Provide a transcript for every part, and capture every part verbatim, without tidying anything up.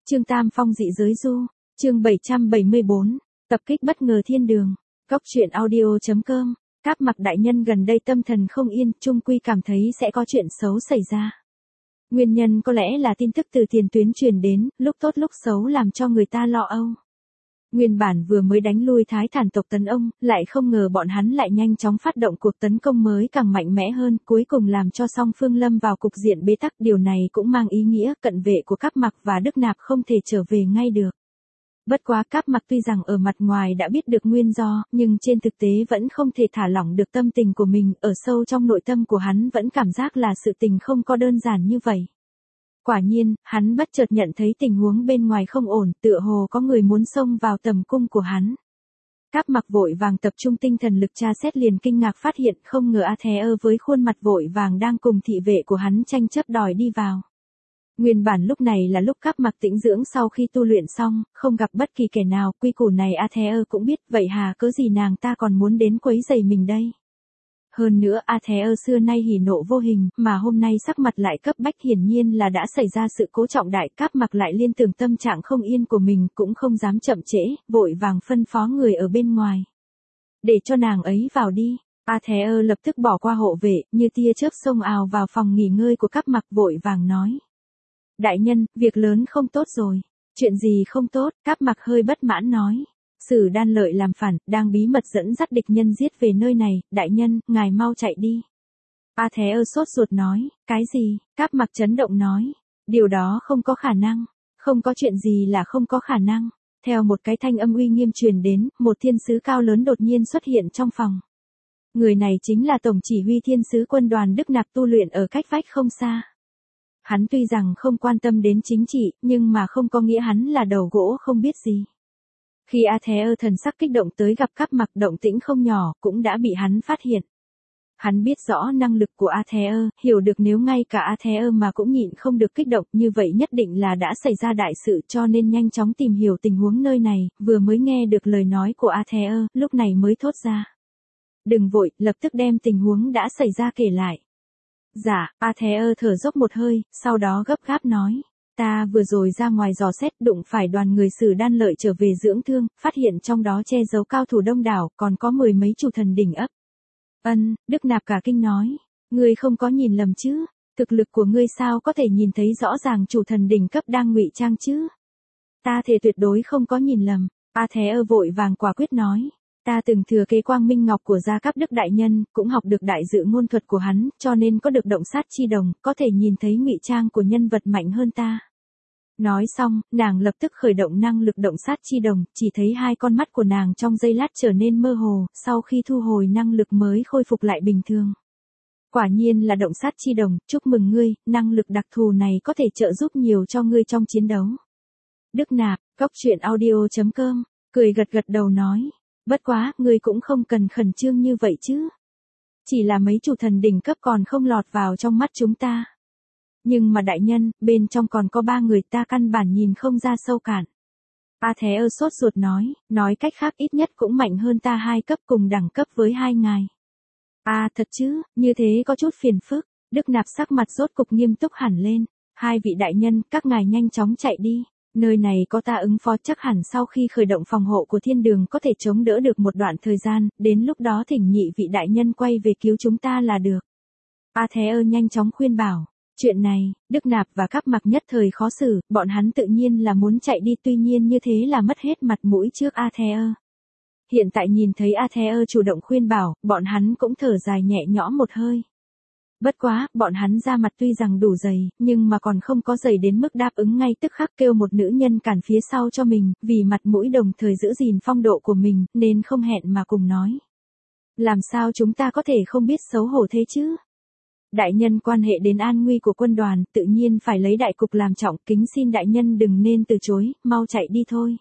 Trương Tam Phong dị giới du, chương bảy trăm bảy mươi bốn, tập kích bất ngờ thiên đường, Cóc truyện audio.com, Cáp Mặc đại nhân gần đây tâm thần không yên, chung quy cảm thấy sẽ có chuyện xấu xảy ra. Nguyên nhân có lẽ là tin tức từ tiền tuyến truyền đến, lúc tốt lúc xấu làm cho người ta lo âu. Nguyên bản vừa mới đánh lui Thái Thản tộc tấn ông, lại không ngờ bọn hắn lại nhanh chóng phát động cuộc tấn công mới càng mạnh mẽ hơn, cuối cùng làm cho song phương lâm vào cục diện bế tắc. Điều này cũng mang ý nghĩa cận vệ của Cáp Mặc và Đức Nạp không thể trở về ngay được. Bất quá Cáp Mặc tuy rằng ở mặt ngoài đã biết được nguyên do, nhưng trên thực tế vẫn không thể thả lỏng được tâm tình của mình, ở sâu trong nội tâm của hắn vẫn cảm giác là sự tình không có đơn giản như vậy. Quả nhiên, hắn bất chợt nhận thấy tình huống bên ngoài không ổn, tựa hồ có người muốn xông vào tầm cung của hắn. Cáp Mặc vội vàng tập trung tinh thần lực tra xét, liền kinh ngạc phát hiện không ngờ A Thé ơ với khuôn mặt vội vàng đang cùng thị vệ của hắn tranh chấp đòi đi vào. Nguyên bản lúc này là lúc Cáp Mặc tĩnh dưỡng sau khi tu luyện xong, không gặp bất kỳ kẻ nào, quy củ này A Thé ơ cũng biết, vậy hà cớ gì nàng ta còn muốn đến quấy rầy mình đây. Hơn nữa A Thé ơ xưa nay hỉ nộ vô hình, mà hôm nay sắc mặt lại cấp bách, hiển nhiên là đã xảy ra sự cố trọng đại. Cáp Mặc lại liên tưởng tâm trạng không yên của mình, cũng không dám chậm trễ, vội vàng phân phó người ở bên ngoài. Để cho nàng ấy vào đi. A Thé ơ lập tức bỏ qua hộ vệ, như tia chớp xông ào vào phòng nghỉ ngơi của Cáp Mặc, vội vàng nói. Đại nhân, việc lớn không tốt rồi. Chuyện gì không tốt? Cáp Mặc hơi bất mãn nói. Sử Đan Lợi làm phản, đang bí mật dẫn dắt địch nhân giết về nơi này, đại nhân, ngài mau chạy đi. A Thé ơ sốt ruột nói, cái gì? Cáp Mặc chấn động nói, điều đó không có khả năng, không có chuyện gì là không có khả năng. Theo một cái thanh âm uy nghiêm truyền đến, một thiên sứ cao lớn đột nhiên xuất hiện trong phòng. Người này chính là tổng chỉ huy thiên sứ quân đoàn Đức Nạp tu luyện ở cách vách không xa. Hắn tuy rằng không quan tâm đến chính trị, nhưng mà không có nghĩa hắn là đầu gỗ không biết gì. Khi A Thé ơ thần sắc kích động tới gặp Cáp Mặc, động tĩnh không nhỏ, cũng đã bị hắn phát hiện. Hắn biết rõ năng lực của A Thé ơ, hiểu được nếu ngay cả A Thé ơ mà cũng nhịn không được kích động, như vậy nhất định là đã xảy ra đại sự, cho nên nhanh chóng tìm hiểu tình huống nơi này, vừa mới nghe được lời nói của A Thé ơ, lúc này mới thốt ra. Đừng vội, lập tức đem tình huống đã xảy ra kể lại. Dạ, A Thé ơ thở dốc một hơi, sau đó gấp gáp nói. Ta vừa rồi ra ngoài dò xét, đụng phải đoàn người Sử Đan Lợi trở về dưỡng thương, phát hiện trong đó che giấu cao thủ đông đảo, còn có mười mấy chủ thần đỉnh ấp. Ân, Đức Nạp cả kinh nói. Ngươi không có nhìn lầm chứ? Thực lực của ngươi sao có thể nhìn thấy rõ ràng chủ thần đỉnh cấp đang ngụy trang chứ? Ta thề tuyệt đối không có nhìn lầm. A Thé ơ vội vàng quả quyết nói. Ta từng thừa kế Quang Minh Ngọc của Gia Cáp Đức đại nhân, cũng học được đại dự ngôn thuật của hắn, cho nên có được động sát chi đồng, có thể nhìn thấy ngụy trang của nhân vật mạnh hơn ta. Nói xong, nàng lập tức khởi động năng lực động sát chi đồng, chỉ thấy hai con mắt của nàng trong giây lát trở nên mơ hồ, sau khi thu hồi năng lực mới khôi phục lại bình thường. Quả nhiên là động sát chi đồng, chúc mừng ngươi, năng lực đặc thù này có thể trợ giúp nhiều cho ngươi trong chiến đấu. Đức Nạp, Cóc truyện audio.com, cười gật gật đầu nói. Bất quá, ngươi cũng không cần khẩn trương như vậy chứ. Chỉ là mấy chủ thần đỉnh cấp còn không lọt vào trong mắt chúng ta. Nhưng mà đại nhân, bên trong còn có ba người ta căn bản nhìn không ra sâu cạn. A Thé ơ sốt ruột nói, nói cách khác ít nhất cũng mạnh hơn ta hai cấp, cùng đẳng cấp với hai ngài. À thật chứ, như thế có chút phiền phức. Đức Nạp sắc mặt rốt cục nghiêm túc hẳn lên. Hai vị đại nhân, các ngài nhanh chóng chạy đi. Nơi này có ta ứng phó, chắc hẳn sau khi khởi động phòng hộ của thiên đường có thể chống đỡ được một đoạn thời gian, đến lúc đó thỉnh nhị vị đại nhân quay về cứu chúng ta là được. A Thé ơ nhanh chóng khuyên bảo. Chuyện này, Đức Nạp và Cáp Mặc nhất thời khó xử, bọn hắn tự nhiên là muốn chạy đi, tuy nhiên như thế là mất hết mặt mũi trước A Thé ơ. Hiện tại nhìn thấy A Thé ơ chủ động khuyên bảo, bọn hắn cũng thở dài nhẹ nhõm một hơi. Bất quá, bọn hắn ra mặt tuy rằng đủ dày, nhưng mà còn không có dày đến mức đáp ứng ngay tức khắc kêu một nữ nhân cản phía sau cho mình, vì mặt mũi đồng thời giữ gìn phong độ của mình, nên không hẹn mà cùng nói. Làm sao chúng ta có thể không biết xấu hổ thế chứ? Đại nhân quan hệ đến an nguy của quân đoàn, tự nhiên phải lấy đại cục làm trọng, kính xin đại nhân đừng nên từ chối, mau chạy đi thôi.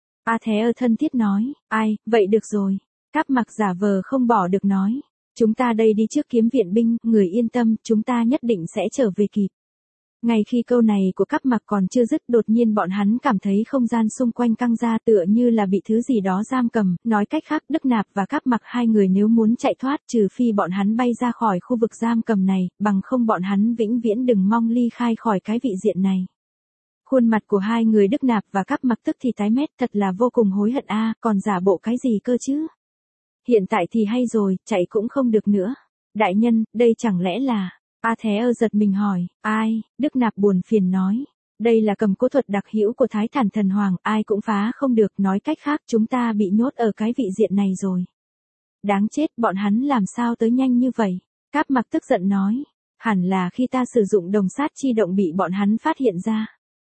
A Thé ơ thân thiết nói, ai, vậy được rồi. Cáp Mặc giả vờ không bỏ được nói. Chúng ta đây đi trước kiếm viện binh, người yên tâm, chúng ta nhất định sẽ trở về kịp. Ngay khi câu này của Cáp Mặc còn chưa dứt, đột nhiên bọn hắn cảm thấy không gian xung quanh căng ra, tựa như là bị thứ gì đó giam cầm, nói cách khác, Đức Nạp và Cáp Mặc hai người nếu muốn chạy thoát, trừ phi bọn hắn bay ra khỏi khu vực giam cầm này, bằng không bọn hắn vĩnh viễn đừng mong ly khai khỏi cái vị diện này. Khuôn mặt của hai người Đức Nạp và Cáp Mặc tức thì tái mét, thật là vô cùng hối hận a, còn giả bộ cái gì cơ chứ? Hiện tại thì hay rồi, chạy cũng không được nữa. Đại nhân, đây chẳng lẽ là... A Thế Ơ giật mình hỏi, ai? Đức Nạp buồn phiền nói. Đây là cầm cố thuật đặc hữu của Thái Thản Thần Hoàng, ai cũng phá không được, nói cách khác chúng ta bị nhốt ở cái vị diện này rồi. Đáng chết, bọn hắn làm sao tới nhanh như vậy? Cáp Mặc tức giận nói, hẳn là khi ta sử dụng đồng sát chi động bị bọn hắn phát hiện ra.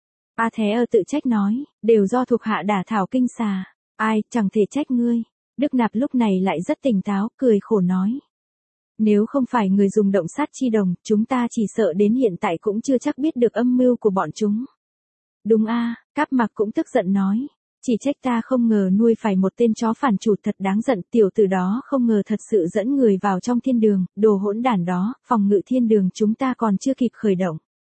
A Thế Ơ tự trách nói, đều do thuộc hạ đả thảo kinh xà, ai, chẳng thể trách ngươi. Đức Nạp lúc này lại rất tỉnh táo, cười khổ nói. Nếu không phải người dùng động sát chi đồng, chúng ta chỉ sợ đến hiện tại cũng chưa chắc biết được âm mưu của bọn chúng. Đúng a, Cáp Mặc cũng tức giận nói. Chỉ trách ta không ngờ nuôi phải một tên chó phản chủ thật đáng giận, tiểu tử đó không ngờ thật sự dẫn người vào trong thiên đường, đồ hỗn đản đó, phòng ngự thiên đường chúng ta còn chưa kịp khởi động.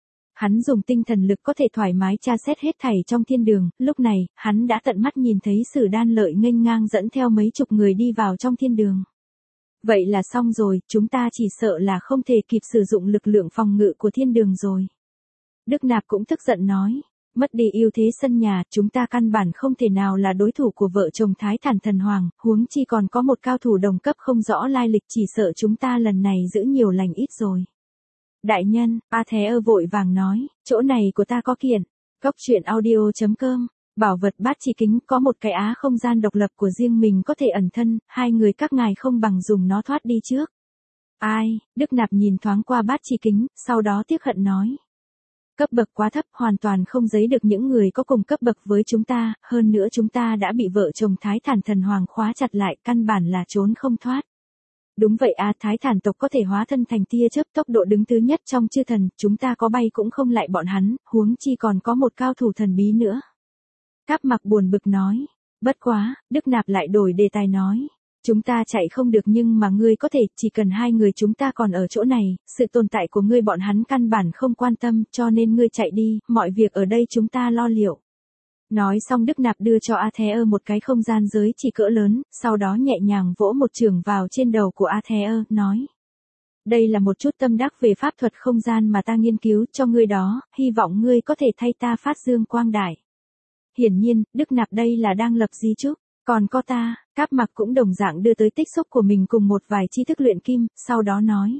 Hắn dùng tinh thần lực có thể thoải mái tra xét hết thảy trong thiên đường, lúc này, hắn đã tận mắt nhìn thấy Sử Đan Lợi nghênh ngang dẫn theo mấy chục người đi vào trong thiên đường. Vậy là xong rồi, chúng ta chỉ sợ là không thể kịp sử dụng lực lượng phòng ngự của thiên đường rồi. Đức Nạp cũng tức giận nói, mất đi ưu thế sân nhà, chúng ta căn bản không thể nào là đối thủ của vợ chồng Thái Thản Thần Hoàng, huống chi còn có một cao thủ đồng cấp không rõ lai lịch, chỉ sợ chúng ta lần này giữ nhiều lành ít rồi. Đại nhân, A Thế Ơ vội vàng nói, chỗ này của ta có kiện. Góc truyện audio chấm com, bảo vật Bát Chi Kính có một cái á không gian độc lập của riêng mình có thể ẩn thân, hai người các ngài không bằng dùng nó thoát đi trước. Ai? Đức Nạp nhìn thoáng qua Bát Chi Kính, sau đó tiếc hận nói. Cấp bậc quá thấp, hoàn toàn không giấy được những người có cùng cấp bậc với chúng ta, hơn nữa chúng ta đã bị vợ chồng Thái Thản Thần Hoàng khóa chặt lại, căn bản là trốn không thoát. Đúng vậy à, Thái Thản tộc có thể hóa thân thành tia chớp, tốc độ đứng thứ nhất trong chư thần, chúng ta có bay cũng không lại bọn hắn, huống chi còn có một cao thủ thần bí nữa. Cáp Mặc buồn bực nói, bất quá, Đức Nạp lại đổi đề tài nói, chúng ta chạy không được nhưng mà ngươi có thể, chỉ cần hai người chúng ta còn ở chỗ này, sự tồn tại của ngươi bọn hắn căn bản không quan tâm, cho nên ngươi chạy đi, mọi việc ở đây chúng ta lo liệu. Nói xong Đức Nạp đưa cho A Thế Ơ một cái không gian giới chỉ cỡ lớn, sau đó nhẹ nhàng vỗ một chưởng vào trên đầu của A Thế Ơ, nói. Đây là một chút tâm đắc về pháp thuật không gian mà ta nghiên cứu cho ngươi đó, hy vọng ngươi có thể thay ta phát dương quang đại. Hiển nhiên, Đức Nạp đây là đang lập di chúc, còn có ta, Cáp Mặc cũng đồng dạng đưa tới tích xúc của mình cùng một vài tri thức luyện kim, sau đó nói.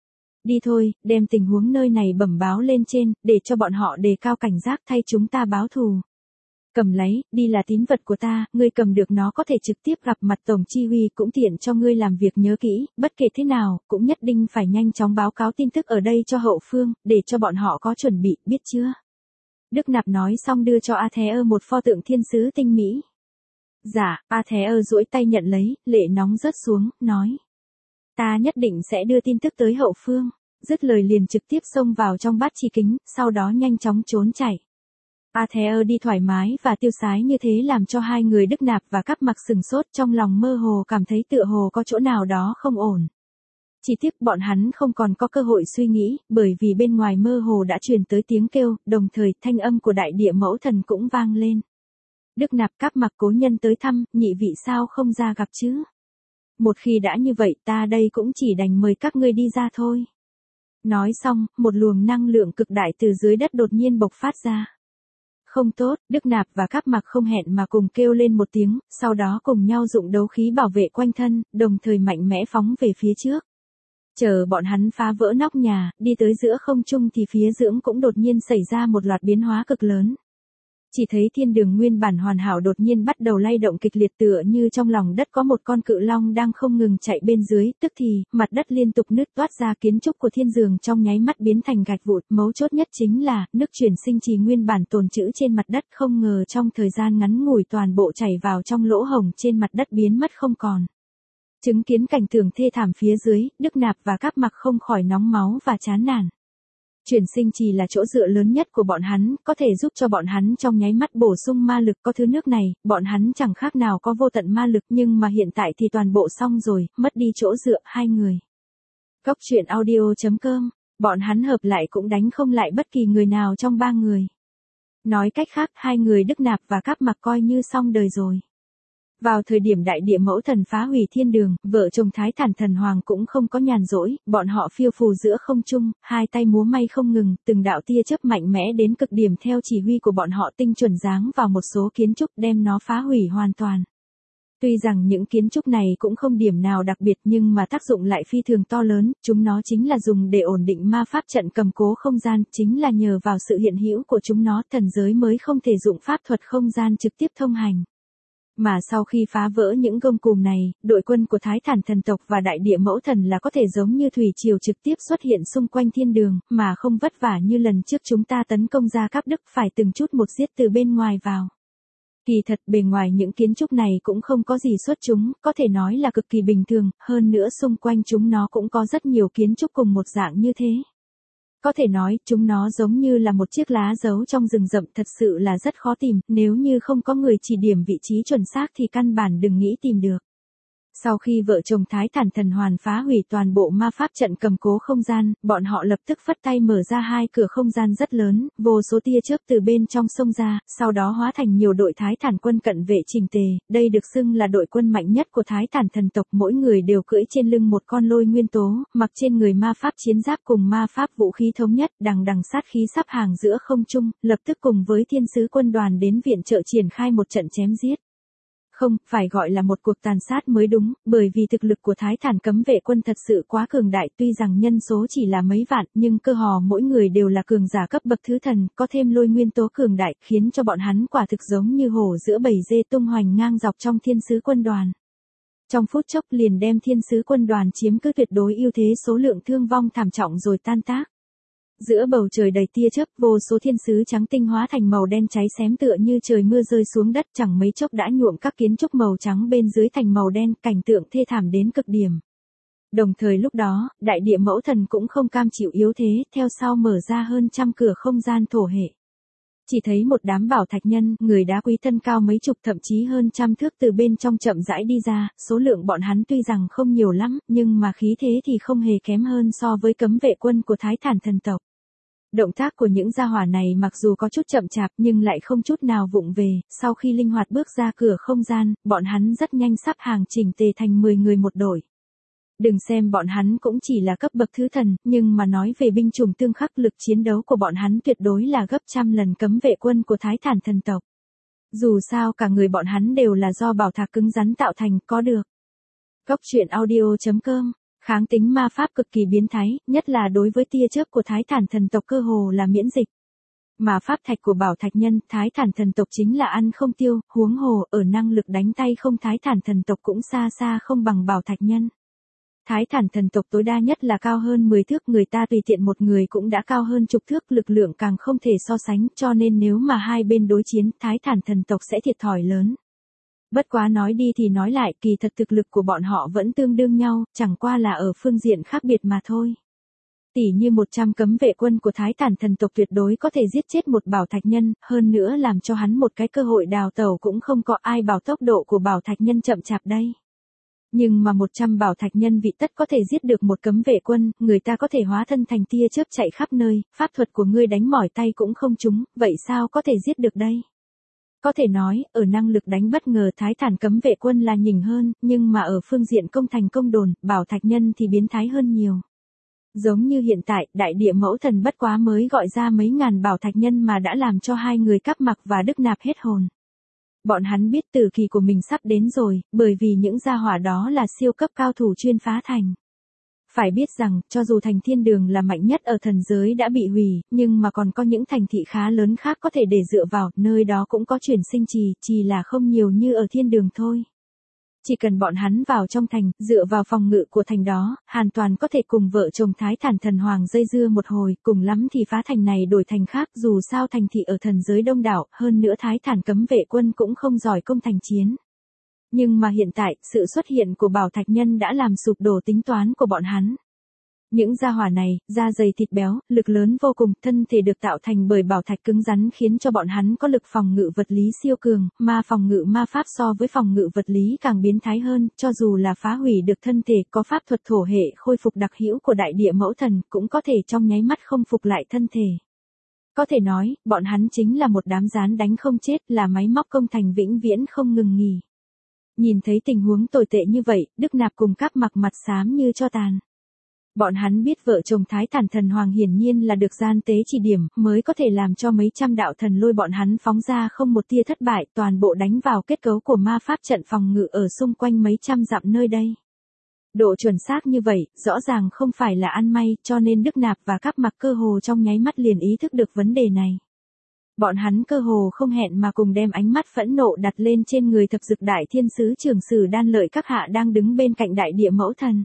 Đi thôi, đem tình huống nơi này bẩm báo lên trên, để cho bọn họ đề cao cảnh giác thay chúng ta báo thù. Cầm lấy, đi là tín vật của ta, ngươi cầm được nó có thể trực tiếp gặp mặt tổng chi huy, cũng tiện cho ngươi làm việc, nhớ kỹ, bất kể thế nào, cũng nhất định phải nhanh chóng báo cáo tin tức ở đây cho hậu phương, để cho bọn họ có chuẩn bị, biết chưa? Đức Nạp nói xong đưa cho A Thế Ơ một pho tượng thiên sứ tinh mỹ. Dạ, A Thế Ơ duỗi tay nhận lấy, lệ nóng rớt xuống, nói. Ta nhất định sẽ đưa tin tức tới hậu phương, dứt lời liền trực tiếp xông vào trong Bát Chi Kính, sau đó nhanh chóng trốn chạy. A Thế Ơ đi thoải mái và tiêu sái như thế làm cho hai người Đức Nạp và Cáp Mặc sừng sốt, trong lòng mơ hồ cảm thấy tựa hồ có chỗ nào đó không ổn. Chỉ tiếc bọn hắn không còn có cơ hội suy nghĩ, bởi vì bên ngoài mơ hồ đã truyền tới tiếng kêu, đồng thời thanh âm của đại địa mẫu thần cũng vang lên. Đức Nạp, Cáp Mặc cố nhân tới thăm, nhị vị sao không ra gặp chứ? Một khi đã như vậy ta đây cũng chỉ đành mời các ngươi đi ra thôi. Nói xong, một luồng năng lượng cực đại từ dưới đất đột nhiên bộc phát ra. Không tốt, Đức Nạp và Cáp Mặc không hẹn mà cùng kêu lên một tiếng, sau đó cùng nhau dụng đấu khí bảo vệ quanh thân, đồng thời mạnh mẽ phóng về phía trước. Chờ bọn hắn phá vỡ nóc nhà, đi tới giữa không trung thì phía dưỡng cũng đột nhiên xảy ra một loạt biến hóa cực lớn. Chỉ thấy thiên đường nguyên bản hoàn hảo đột nhiên bắt đầu lay động kịch liệt, tựa như trong lòng đất có một con cự long đang không ngừng chạy bên dưới, tức thì, mặt đất liên tục nứt toát ra, kiến trúc của thiên giường trong nháy mắt biến thành gạch vụn, mấu chốt nhất chính là, nước chuyển sinh trì nguyên bản tồn trữ trên mặt đất không ngờ trong thời gian ngắn ngủi toàn bộ chảy vào trong lỗ hổng trên mặt đất biến mất không còn. Chứng kiến cảnh tượng thê thảm phía dưới, Đức Nạp và Cáp Mặc không khỏi nóng máu và chán nản. Chuyển sinh trì là chỗ dựa lớn nhất của bọn hắn, có thể giúp cho bọn hắn trong nháy mắt bổ sung ma lực, có thứ nước này, bọn hắn chẳng khác nào có vô tận ma lực, nhưng mà hiện tại thì toàn bộ xong rồi, mất đi chỗ dựa hai người. Góc truyện audio chấm com, bọn hắn hợp lại cũng đánh không lại bất kỳ người nào trong ba người. Nói cách khác, hai người Đức Nạp và Cáp Mặc coi như xong đời rồi. Vào thời điểm đại địa mẫu thần phá hủy thiên đường, vợ chồng Thái Thản Thần Hoàng cũng không có nhàn rỗi, bọn họ phiêu phù giữa không trung, hai tay múa may không ngừng, từng đạo tia chớp mạnh mẽ đến cực điểm theo chỉ huy của bọn họ tinh chuẩn giáng vào một số kiến trúc đem nó phá hủy hoàn toàn. Tuy rằng những kiến trúc này cũng không điểm nào đặc biệt nhưng mà tác dụng lại phi thường to lớn, chúng nó chính là dùng để ổn định ma pháp trận cầm cố không gian, chính là nhờ vào sự hiện hữu của chúng nó thần giới mới không thể dụng pháp thuật không gian trực tiếp thông hành. Mà sau khi phá vỡ những gông cùm này, đội quân của Thái Thản thần tộc và đại địa mẫu thần là có thể giống như thủy triều trực tiếp xuất hiện xung quanh thiên đường, mà không vất vả như lần trước chúng ta tấn công Gia Cáp Đức phải từng chút một giết từ bên ngoài vào. Kỳ thật bề ngoài những kiến trúc này cũng không có gì xuất chúng, có thể nói là cực kỳ bình thường, hơn nữa xung quanh chúng nó cũng có rất nhiều kiến trúc cùng một dạng như thế. Có thể nói, chúng nó giống như là một chiếc lá dấu trong rừng rậm, thật sự là rất khó tìm, nếu như không có người chỉ điểm vị trí chuẩn xác thì căn bản đừng nghĩ tìm được. Sau khi vợ chồng Thái Thản Thần Hoàn phá hủy toàn bộ ma pháp trận cầm cố không gian, bọn họ lập tức phất tay mở ra hai cửa không gian rất lớn, vô số tia chớp từ bên trong xông ra, sau đó hóa thành nhiều đội Thái Thản quân cận vệ chỉnh tề, đây được xưng là đội quân mạnh nhất của Thái Thản thần tộc, mỗi người đều cưỡi trên lưng một con lôi nguyên tố, mặc trên người ma pháp chiến giáp cùng ma pháp vũ khí thống nhất, đằng đằng sát khí sắp hàng giữa không trung, lập tức cùng với thiên sứ quân đoàn đến viện trợ triển khai một trận chém giết. Không, phải gọi là một cuộc tàn sát mới đúng, bởi vì thực lực của Thái Thản cấm vệ quân thật sự quá cường đại, tuy rằng nhân số chỉ là mấy vạn, nhưng cơ hồ mỗi người đều là cường giả cấp bậc thứ thần, có thêm lôi nguyên tố cường đại, khiến cho bọn hắn quả thực giống như hổ giữa bầy dê tung hoành ngang dọc trong thiên sứ quân đoàn. Trong phút chốc liền đem thiên sứ quân đoàn chiếm cứ tuyệt đối ưu thế, số lượng thương vong thảm trọng rồi tan tác. Giữa bầu trời đầy tia chớp, vô số thiên sứ trắng tinh hóa thành màu đen cháy xém tựa như trời mưa rơi xuống đất, chẳng mấy chốc đã nhuộm các kiến trúc màu trắng bên dưới thành màu đen, cảnh tượng thê thảm đến cực điểm. Đồng thời lúc đó, đại địa mẫu thần cũng không cam chịu yếu thế, theo sau mở ra hơn trăm cửa không gian thổ hệ. Chỉ thấy một đám bảo thạch nhân, người đá quý thân cao mấy chục thậm chí hơn trăm thước từ bên trong chậm rãi đi ra, số lượng bọn hắn tuy rằng không nhiều lắm, nhưng mà khí thế thì không hề kém hơn so với cấm vệ quân của Thái Thản thần tộc. Động tác của những gia hỏa này mặc dù có chút chậm chạp nhưng lại không chút nào vụng về, sau khi linh hoạt bước ra cửa không gian, bọn hắn rất nhanh sắp hàng chỉnh tề thành mười người một đội. Đừng xem bọn hắn cũng chỉ là cấp bậc thứ thần, nhưng mà nói về binh chủng tương khắc, lực chiến đấu của bọn hắn tuyệt đối là gấp trăm lần cấm vệ quân của Thái Thản thần tộc. Dù sao cả người bọn hắn đều là do bảo thạch cứng rắn tạo thành, có được. Góc truyện audio chấm com, kháng tính ma pháp cực kỳ biến thái, nhất là đối với tia chớp của Thái Thản thần tộc cơ hồ là miễn dịch. Mà pháp thạch của bảo thạch nhân, Thái Thản thần tộc chính là ăn không tiêu, huống hồ, ở năng lực đánh tay không Thái Thản thần tộc cũng xa xa không bằng bảo thạch nhân. Thái Thản thần tộc tối đa nhất là cao hơn mười thước, người ta tùy tiện một người cũng đã cao hơn chục thước, lực lượng càng không thể so sánh, cho nên nếu mà hai bên đối chiến, Thái Thản thần tộc sẽ thiệt thòi lớn. Bất quá nói đi thì nói lại, kỳ thật thực lực của bọn họ vẫn tương đương nhau, chẳng qua là ở phương diện khác biệt mà thôi. Tỷ như một trăm cấm vệ quân của Thái Thản thần tộc tuyệt đối có thể giết chết một bảo thạch nhân, hơn nữa làm cho hắn một cái cơ hội đào tẩu cũng không có, ai bảo tốc độ của bảo thạch nhân chậm chạp đây. Nhưng mà một trăm bảo thạch nhân vị tất có thể giết được một cấm vệ quân, người ta có thể hóa thân thành tia chớp chạy khắp nơi, pháp thuật của ngươi đánh mỏi tay cũng không trúng, vậy sao có thể giết được đây? Có thể nói, ở năng lực đánh bất ngờ Thái Thản cấm vệ quân là nhỉnh hơn, nhưng mà ở phương diện công thành công đồn, bảo thạch nhân thì biến thái hơn nhiều. Giống như hiện tại, đại địa mẫu thần bất quá mới gọi ra mấy ngàn bảo thạch nhân mà đã làm cho hai người Cáp Mặc và Đức Nạp hết hồn. Bọn hắn biết tử kỳ của mình sắp đến rồi, bởi vì những gia hỏa đó là siêu cấp cao thủ chuyên phá thành. Phải biết rằng, cho dù thành thiên đường là mạnh nhất ở thần giới đã bị hủy, nhưng mà còn có những thành thị khá lớn khác có thể để dựa vào, nơi đó cũng có chuyển sinh trì, chỉ là không nhiều như ở thiên đường thôi. Chỉ cần bọn hắn vào trong thành, dựa vào phòng ngự của thành đó, hoàn toàn có thể cùng vợ chồng Thái Thản thần hoàng dây dưa một hồi, cùng lắm thì phá thành này đổi thành khác, dù sao thành thị ở thần giới đông đảo, hơn nữa Thái Thản cấm vệ quân cũng không giỏi công thành chiến. Nhưng mà hiện tại, sự xuất hiện của bảo thạch nhân đã làm sụp đổ tính toán của bọn hắn. Những gia hỏa này, da dày thịt béo, lực lớn vô cùng, thân thể được tạo thành bởi bảo thạch cứng rắn khiến cho bọn hắn có lực phòng ngự vật lý siêu cường, mà phòng ngự ma pháp so với phòng ngự vật lý càng biến thái hơn, cho dù là phá hủy được thân thể, có pháp thuật thổ hệ khôi phục đặc hữu của đại địa mẫu thần, cũng có thể trong nháy mắt không phục lại thân thể. Có thể nói, bọn hắn chính là một đám gián đánh không chết, là máy móc công thành vĩnh viễn không ngừng nghỉ. Nhìn thấy tình huống tồi tệ như vậy, Đức Nạp cùng Cáp Mặc mặt xám như tro tàn. Bọn hắn biết vợ chồng Thái Thản Thần Hoàng hiển nhiên là được gian tế chỉ điểm, mới có thể làm cho mấy trăm đạo thần lôi bọn hắn phóng ra không một tia thất bại, toàn bộ đánh vào kết cấu của ma pháp trận phòng ngự ở xung quanh mấy trăm dặm nơi đây. Độ chuẩn xác như vậy, rõ ràng không phải là ăn may, cho nên Đức Nạp và Cáp Mặc cơ hồ trong nháy mắt liền ý thức được vấn đề này. Bọn hắn cơ hồ không hẹn mà cùng đem ánh mắt phẫn nộ đặt lên trên người Thập Dực Đại Thiên Sứ Trưởng Sử Đan Lợi các hạ đang đứng bên cạnh đại địa mẫu thần.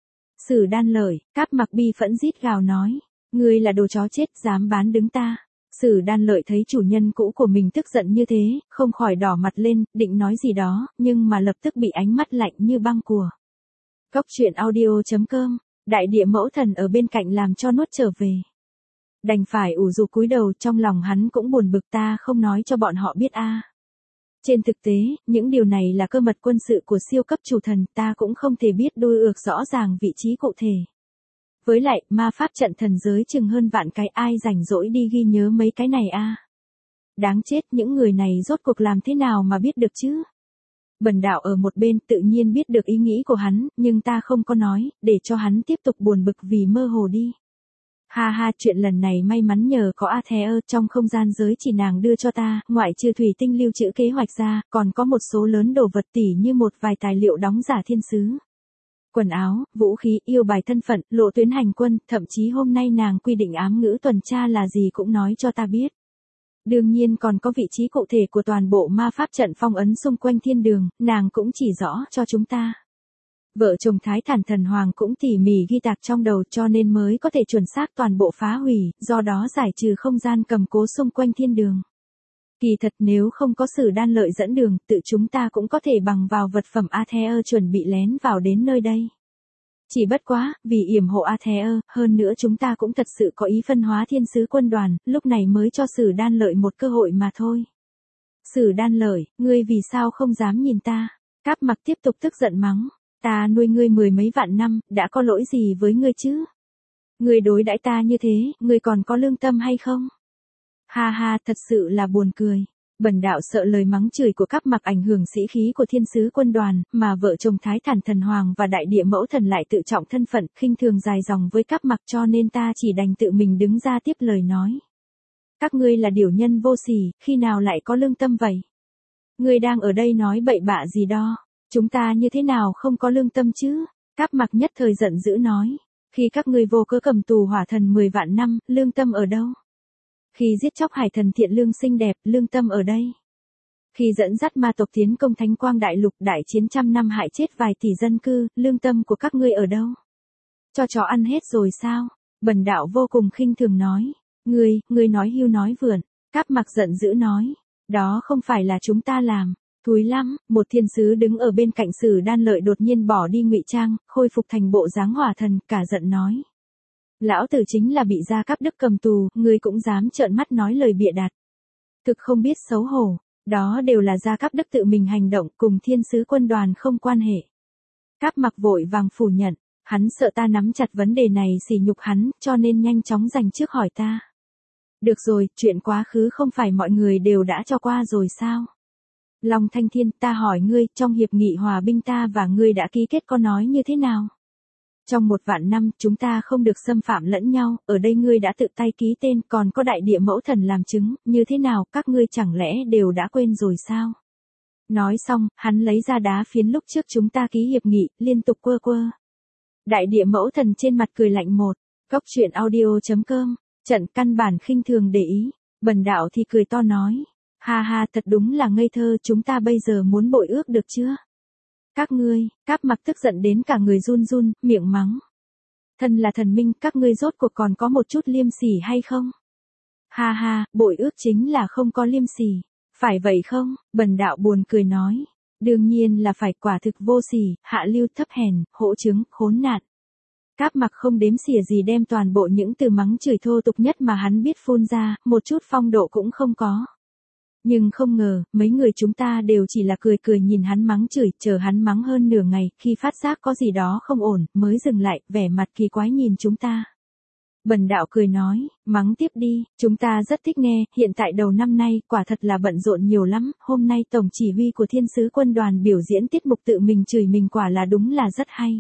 Sử Đan Lợi, Cáp Mặc bi phẫn rít gào nói, ngươi là đồ chó chết, dám bán đứng ta. Sử Đan Lợi thấy chủ nhân cũ của mình tức giận như thế, không khỏi đỏ mặt lên, định nói gì đó, nhưng mà lập tức bị ánh mắt lạnh như băng của. Cốc truyện audio chấm com, đại địa mẫu thần ở bên cạnh làm cho nuốt trở về. Đành phải ủ rũ cúi đầu, trong lòng hắn cũng buồn bực, ta không nói cho bọn họ biết a. Trên thực tế, những điều này là cơ mật quân sự của siêu cấp chủ thần, ta cũng không thể biết đôi ược rõ ràng vị trí cụ thể. Với lại, ma pháp trận thần giới chừng hơn vạn cái, ai rảnh rỗi đi ghi nhớ mấy cái này a. Đáng chết, những người này rốt cuộc làm thế nào mà biết được chứ? Bần đạo ở một bên tự nhiên biết được ý nghĩ của hắn, nhưng ta không có nói, để cho hắn tiếp tục buồn bực vì mơ hồ đi. Ha ha, chuyện lần này may mắn nhờ có Aether, trong không gian giới chỉ nàng đưa cho ta, ngoại trừ thủy tinh lưu trữ kế hoạch ra, còn có một số lớn đồ vật tỉ như một vài tài liệu đóng giả thiên sứ. Quần áo, vũ khí, yêu bài thân phận, lộ tuyến hành quân, thậm chí hôm nay nàng quy định ám ngữ tuần tra là gì cũng nói cho ta biết. Đương nhiên còn có vị trí cụ thể của toàn bộ ma pháp trận phong ấn xung quanh thiên đường, nàng cũng chỉ rõ cho chúng ta. Vợ chồng Thái Thản Thần Hoàng cũng tỉ mỉ ghi tạc trong đầu cho nên mới có thể chuẩn xác toàn bộ phá hủy, do đó giải trừ không gian cầm cố xung quanh thiên đường. Kỳ thật nếu không có Sử Đan Lợi dẫn đường, tự chúng ta cũng có thể bằng vào vật phẩm Aether chuẩn bị lén vào đến nơi đây. Chỉ bất quá, vì yểm hộ Aether, hơn nữa chúng ta cũng thật sự có ý phân hóa thiên sứ quân đoàn, lúc này mới cho Sử Đan Lợi một cơ hội mà thôi. Sử Đan Lợi, ngươi vì sao không dám nhìn ta? Cáp Mặc tiếp tục tức giận mắng. Ta nuôi ngươi mười mấy vạn năm, đã có lỗi gì với ngươi chứ? Ngươi đối đãi ta như thế, ngươi còn có lương tâm hay không? Ha ha, thật sự là buồn cười. Bần đạo sợ lời mắng chửi của Cáp Mặc ảnh hưởng sĩ khí của thiên sứ quân đoàn, mà vợ chồng Thái Thản Thần Hoàng và đại địa mẫu thần lại tự trọng thân phận, khinh thường dài dòng với Cáp Mặc, cho nên ta chỉ đành tự mình đứng ra tiếp lời nói. Các ngươi là điểu nhân vô sỉ, khi nào lại có lương tâm vậy? Ngươi đang ở đây nói bậy bạ gì đó? Chúng ta như thế nào không có lương tâm chứ? Cáp Mặc nhất thời giận dữ nói. Khi các ngươi vô cớ cầm tù hỏa thần mười vạn năm, lương tâm ở đâu? Khi giết chóc hải thần thiện lương xinh đẹp, lương tâm ở đây? Khi dẫn dắt ma tộc tiến công Thánh Quang Đại Lục đại chiến trăm năm hại chết vài tỷ dân cư, lương tâm của các ngươi ở đâu? Cho chó ăn hết rồi sao? Bần đạo vô cùng khinh thường nói. Ngươi, ngươi nói hưu nói vượn. Cáp Mặc giận dữ nói. Đó không phải là chúng ta làm. Thúi lắm, một thiên sứ đứng ở bên cạnh Sử Đan Lợi đột nhiên bỏ đi ngụy trang, khôi phục thành bộ dáng hỏa thần, cả giận nói. Lão tử chính là bị Gia Cáp Đức cầm tù, ngươi cũng dám trợn mắt nói lời bịa đặt. Thực không biết xấu hổ, đó đều là Gia Cáp Đức tự mình hành động, cùng thiên sứ quân đoàn không quan hệ. Cáp Mặc vội vàng phủ nhận, hắn sợ ta nắm chặt vấn đề này sỉ nhục hắn, cho nên nhanh chóng giành trước hỏi ta. Được rồi, chuyện quá khứ không phải mọi người đều đã cho qua rồi sao? Long Thanh Thiên, ta hỏi ngươi, trong hiệp nghị hòa binh ta và ngươi đã ký kết có nói như thế nào? Trong một vạn năm, chúng ta không được xâm phạm lẫn nhau, ở đây ngươi đã tự tay ký tên, còn có đại địa mẫu thần làm chứng, như thế nào, các ngươi chẳng lẽ đều đã quên rồi sao? Nói xong, hắn lấy ra đá phiến lúc trước chúng ta ký hiệp nghị, liên tục quơ quơ. Đại địa mẫu thần trên mặt cười lạnh một, cốc truyện audio chấm com, trận căn bản khinh thường để ý, bần đạo thì cười to nói. Ha ha, thật đúng là ngây thơ, chúng ta bây giờ muốn bội ước được chưa? Các ngươi, Cáp Mặc tức giận đến cả người run run, miệng mắng. Thân là thần minh, các ngươi rốt cuộc còn có một chút liêm sỉ hay không? Ha ha, bội ước chính là không có liêm sỉ. Phải vậy không? Bần đạo buồn cười nói. Đương nhiên là phải, quả thực vô sỉ, hạ lưu, thấp hèn, hỗn chứng, khốn nạn. Cáp Mặc không đếm xỉa gì đem toàn bộ những từ mắng chửi thô tục nhất mà hắn biết phun ra, một chút phong độ cũng không có. Nhưng không ngờ, mấy người chúng ta đều chỉ là cười cười nhìn hắn mắng chửi, chờ hắn mắng hơn nửa ngày, khi phát giác có gì đó không ổn, mới dừng lại, vẻ mặt kỳ quái nhìn chúng ta. Bần đạo cười nói, mắng tiếp đi, chúng ta rất thích nghe, hiện tại đầu năm nay, quả thật là bận rộn nhiều lắm, hôm nay tổng chỉ huy của thiên sứ quân đoàn biểu diễn tiết mục tự mình chửi mình quả là đúng là rất hay.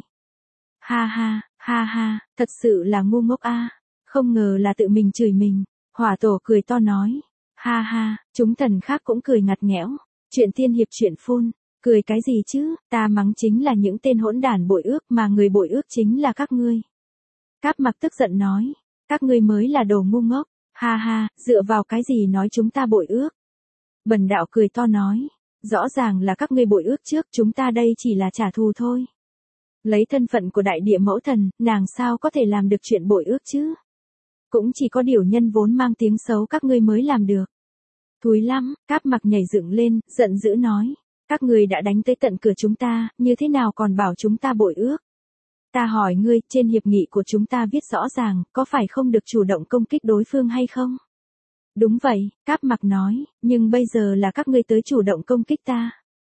Ha ha, ha ha, thật sự là ngu ngốc a, không ngờ là tự mình chửi mình, hỏa tổ cười to nói, ha ha, chúng thần khác cũng cười ngặt nghẽo, chuyện tiên hiệp chuyện phun, cười cái gì chứ, ta mắng chính là những tên hỗn đản bội ước mà người bội ước chính là các ngươi. Cáp Mặc tức giận nói, các ngươi mới là đồ ngu ngốc, ha ha, dựa vào cái gì nói chúng ta bội ước. Bần đạo cười to nói, rõ ràng là các ngươi bội ước trước, chúng ta đây chỉ là trả thù thôi. Lấy thân phận của đại địa mẫu thần, nàng sao có thể làm được chuyện bội ước chứ? Cũng chỉ có điều nhân vốn mang tiếng xấu các ngươi mới làm được. Thúi lắm, Cáp Mặc nhảy dựng lên, giận dữ nói, các ngươi đã đánh tới tận cửa chúng ta, như thế nào còn bảo chúng ta bội ước? Ta hỏi ngươi, trên hiệp nghị của chúng ta viết rõ ràng, có phải không được chủ động công kích đối phương hay không? Đúng vậy, Cáp Mặc nói, nhưng bây giờ là các ngươi tới chủ động công kích ta.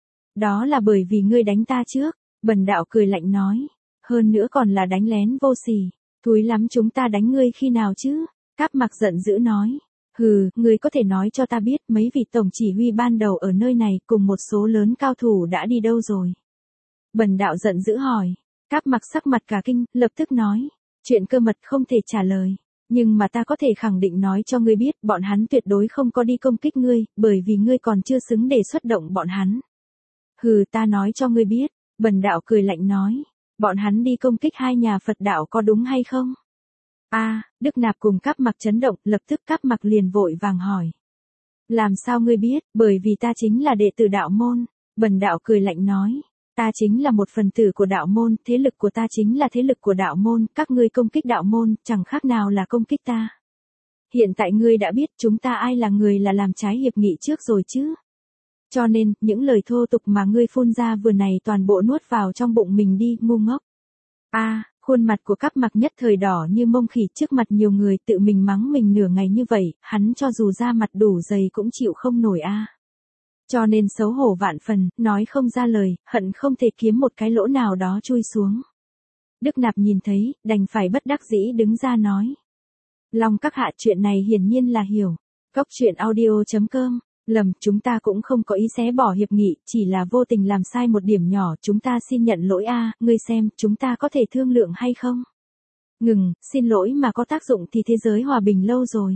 Đó là bởi vì ngươi đánh ta trước, Bần đạo cười lạnh nói, hơn nữa còn là đánh lén vô sỉ, thúi lắm chúng ta đánh ngươi khi nào chứ? Cáp Mặc giận dữ nói, hừ, ngươi có thể nói cho ta biết mấy vị tổng chỉ huy ban đầu ở nơi này cùng một số lớn cao thủ đã đi đâu rồi? Bần đạo giận dữ hỏi. Cáp Mặc sắc mặt cả kinh, lập tức nói, chuyện cơ mật không thể trả lời, nhưng mà ta có thể khẳng định nói cho ngươi biết, bọn hắn tuyệt đối không có đi công kích ngươi, bởi vì ngươi còn chưa xứng để xuất động bọn hắn. Hừ, ta nói cho ngươi biết, Bần đạo cười lạnh nói, bọn hắn đi công kích hai nhà Phật đạo có đúng hay không? A, à, Đức Nạp cùng Cáp Mặc chấn động, lập tức Cáp Mặc liền vội vàng hỏi. Làm sao ngươi biết, bởi vì ta chính là đệ tử đạo môn, Bần đạo cười lạnh nói. Ta chính là một phần tử của đạo môn, thế lực của ta chính là thế lực của đạo môn, các ngươi công kích đạo môn, chẳng khác nào là công kích ta. Hiện tại ngươi đã biết chúng ta ai là người là làm trái hiệp nghị trước rồi chứ. Cho nên, những lời thô tục mà ngươi phun ra vừa này toàn bộ nuốt vào trong bụng mình đi, ngu ngốc. A, à, khuôn mặt của Cáp Mặc nhất thời đỏ như mông khỉ trước mặt nhiều người tự mình mắng mình nửa ngày như vậy, hắn cho dù da mặt đủ dày cũng chịu không nổi a. À. Cho nên xấu hổ vạn phần, nói không ra lời, hận không thể kiếm một cái lỗ nào đó chui xuống. Đức Nạp nhìn thấy, đành phải bất đắc dĩ đứng ra nói. Long các hạ chuyện này hiển nhiên là hiểu. Cốc truyện audio chấm com, lầm, chúng ta cũng không có ý xé bỏ hiệp nghị, chỉ là vô tình làm sai một điểm nhỏ, chúng ta xin nhận lỗi a, à, ngươi xem, chúng ta có thể thương lượng hay không? Ngừng, xin lỗi mà có tác dụng thì thế giới hòa bình lâu rồi.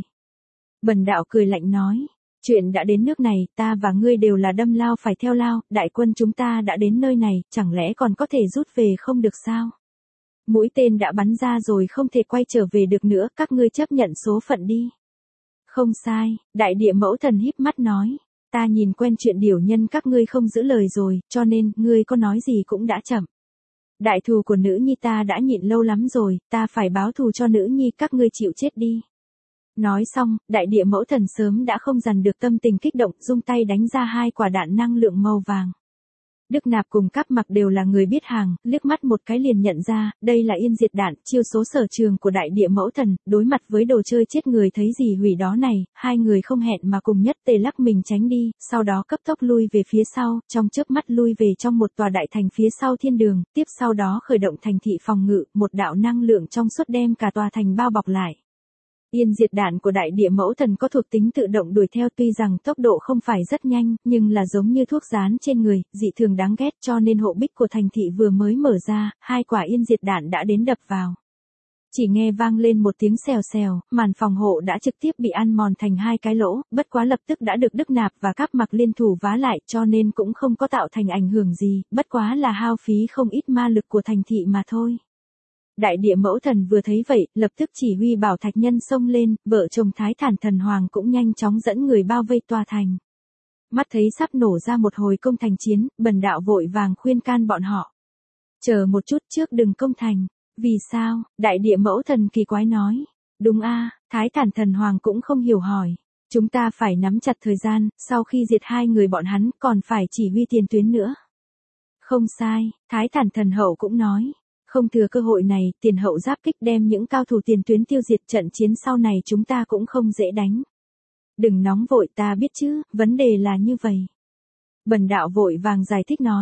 Bần đạo cười lạnh nói. Chuyện đã đến nước này, ta và ngươi đều là đâm lao phải theo lao, đại quân chúng ta đã đến nơi này, chẳng lẽ còn có thể rút về không được sao? Mũi tên đã bắn ra rồi không thể quay trở về được nữa, các ngươi chấp nhận số phận đi. Không sai, đại địa mẫu thần híp mắt nói, ta nhìn quen chuyện điểu nhân các ngươi không giữ lời rồi, cho nên, ngươi có nói gì cũng đã chậm. Đại thù của nữ nhi ta đã nhịn lâu lắm rồi, ta phải báo thù cho nữ nhi các ngươi chịu chết đi. Nói xong, đại địa mẫu thần sớm đã không dằn được tâm tình kích động, dung tay đánh ra hai quả đạn năng lượng màu vàng. Đức Nạp cùng Cáp Mặc đều là người biết hàng, liếc mắt một cái liền nhận ra, đây là yên diệt đạn, chiêu số sở trường của đại địa mẫu thần, đối mặt với đồ chơi chết người thấy gì hủy đó này, hai người không hẹn mà cùng nhất tề lắc mình tránh đi, sau đó cấp tốc lui về phía sau, trong chớp mắt lui về trong một tòa đại thành phía sau thiên đường, tiếp sau đó khởi động thành thị phòng ngự, một đạo năng lượng trong suốt đem cả tòa thành bao bọc lại. Yên diệt đạn của đại địa mẫu thần có thuộc tính tự động đuổi theo, tuy rằng tốc độ không phải rất nhanh, nhưng là giống như thuốc dán trên người, dị thường đáng ghét, cho nên hộ bích của thành thị vừa mới mở ra, hai quả yên diệt đạn đã đến đập vào. Chỉ nghe vang lên một tiếng xèo xèo, màn phòng hộ đã trực tiếp bị ăn mòn thành hai cái lỗ, bất quá lập tức đã được Đức Nạp và Cáp Mặc liên thủ vá lại, cho nên cũng không có tạo thành ảnh hưởng gì, bất quá là hao phí không ít ma lực của thành thị mà thôi. Đại địa mẫu thần vừa thấy vậy, lập tức chỉ huy bảo thạch nhân xông lên, vợ chồng Thái Thản Thần Hoàng cũng nhanh chóng dẫn người bao vây tòa thành. Mắt thấy sắp nổ ra một hồi công thành chiến, bần đạo vội vàng khuyên can bọn họ. Chờ một chút trước đừng công thành. Vì sao? Đại địa mẫu thần kỳ quái nói. Đúng a, Thái Thản Thần Hoàng cũng không hiểu hỏi. Chúng ta phải nắm chặt thời gian, sau khi diệt hai người bọn hắn còn phải chỉ huy tiền tuyến nữa. Không sai, Thái Thản Thần Hậu cũng nói. Không thừa cơ hội này, tiền hậu giáp kích đem những cao thủ tiền tuyến tiêu diệt, trận chiến sau này chúng ta cũng không dễ đánh. Đừng nóng vội, ta biết chứ, vấn đề là như vậy. Bần đạo vội vàng giải thích nói.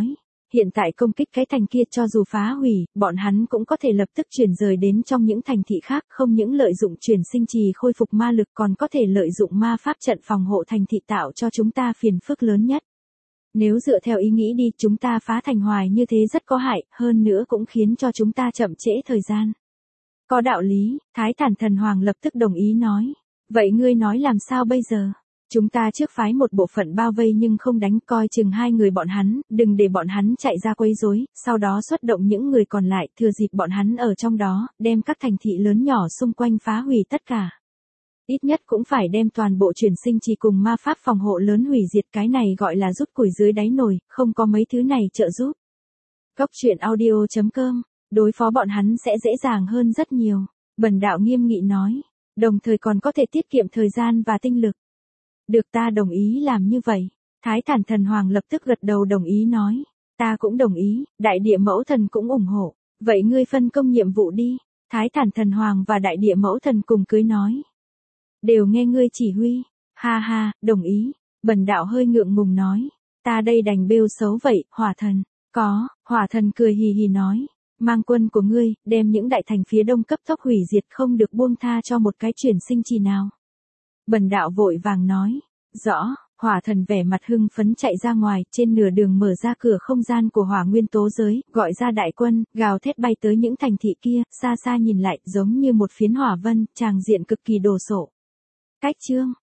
hiện tại công kích cái thành kia cho dù phá hủy, bọn hắn cũng có thể lập tức chuyển rời đến trong những thành thị khác, không những lợi dụng chuyển sinh trì khôi phục ma lực còn có thể lợi dụng ma pháp trận phòng hộ thành thị tạo cho chúng ta phiền phức lớn nhất. Nếu dựa theo ý nghĩ đi, chúng ta phá thành hoài như thế rất có hại, hơn nữa cũng khiến cho chúng ta chậm trễ thời gian. Có đạo lý, Thái Thản Thần Hoàng lập tức đồng ý nói. Vậy ngươi nói làm sao bây giờ? Chúng ta trước phái một bộ phận bao vây nhưng không đánh, coi chừng hai người bọn hắn, đừng để bọn hắn chạy ra quấy rối, sau đó xuất động những người còn lại, thừa dịp bọn hắn ở trong đó, đem các thành thị lớn nhỏ xung quanh phá hủy tất cả. Ít nhất cũng phải đem toàn bộ chuyển sinh trì cùng ma pháp phòng hộ lớn hủy diệt, cái này gọi là rút củi dưới đáy nồi, không có mấy thứ này trợ giúp. Cốc truyện audio chấm com, đối phó bọn hắn sẽ dễ dàng hơn rất nhiều, Bần đạo nghiêm nghị nói, đồng thời còn có thể tiết kiệm thời gian và tinh lực. Được, ta đồng ý làm như vậy. Thái Thản Thần Hoàng lập tức gật đầu đồng ý nói, ta cũng đồng ý, Đại Địa Mẫu Thần cũng ủng hộ, vậy ngươi phân công nhiệm vụ đi. Thái Thản Thần Hoàng và Đại Địa Mẫu Thần cùng cưới nói. Đều nghe ngươi chỉ huy, ha ha, đồng ý, Bần đạo hơi ngượng ngùng nói, ta đây đành bêu xấu vậy, Hỏa Thần, có, Hỏa Thần cười hì hì nói, mang quân của ngươi, đem những đại thành phía đông cấp tốc hủy diệt, không được buông tha cho một cái chuyển sinh trì nào. Bần đạo vội vàng nói, rõ, Hỏa Thần vẻ mặt hưng phấn chạy ra ngoài, trên nửa đường mở ra cửa không gian của hỏa nguyên tố giới, gọi ra đại quân, gào thét bay tới những thành thị kia, xa xa nhìn lại, giống như một phiến hỏa vân, tràng diện cực kỳ đồ sộ. Cách chương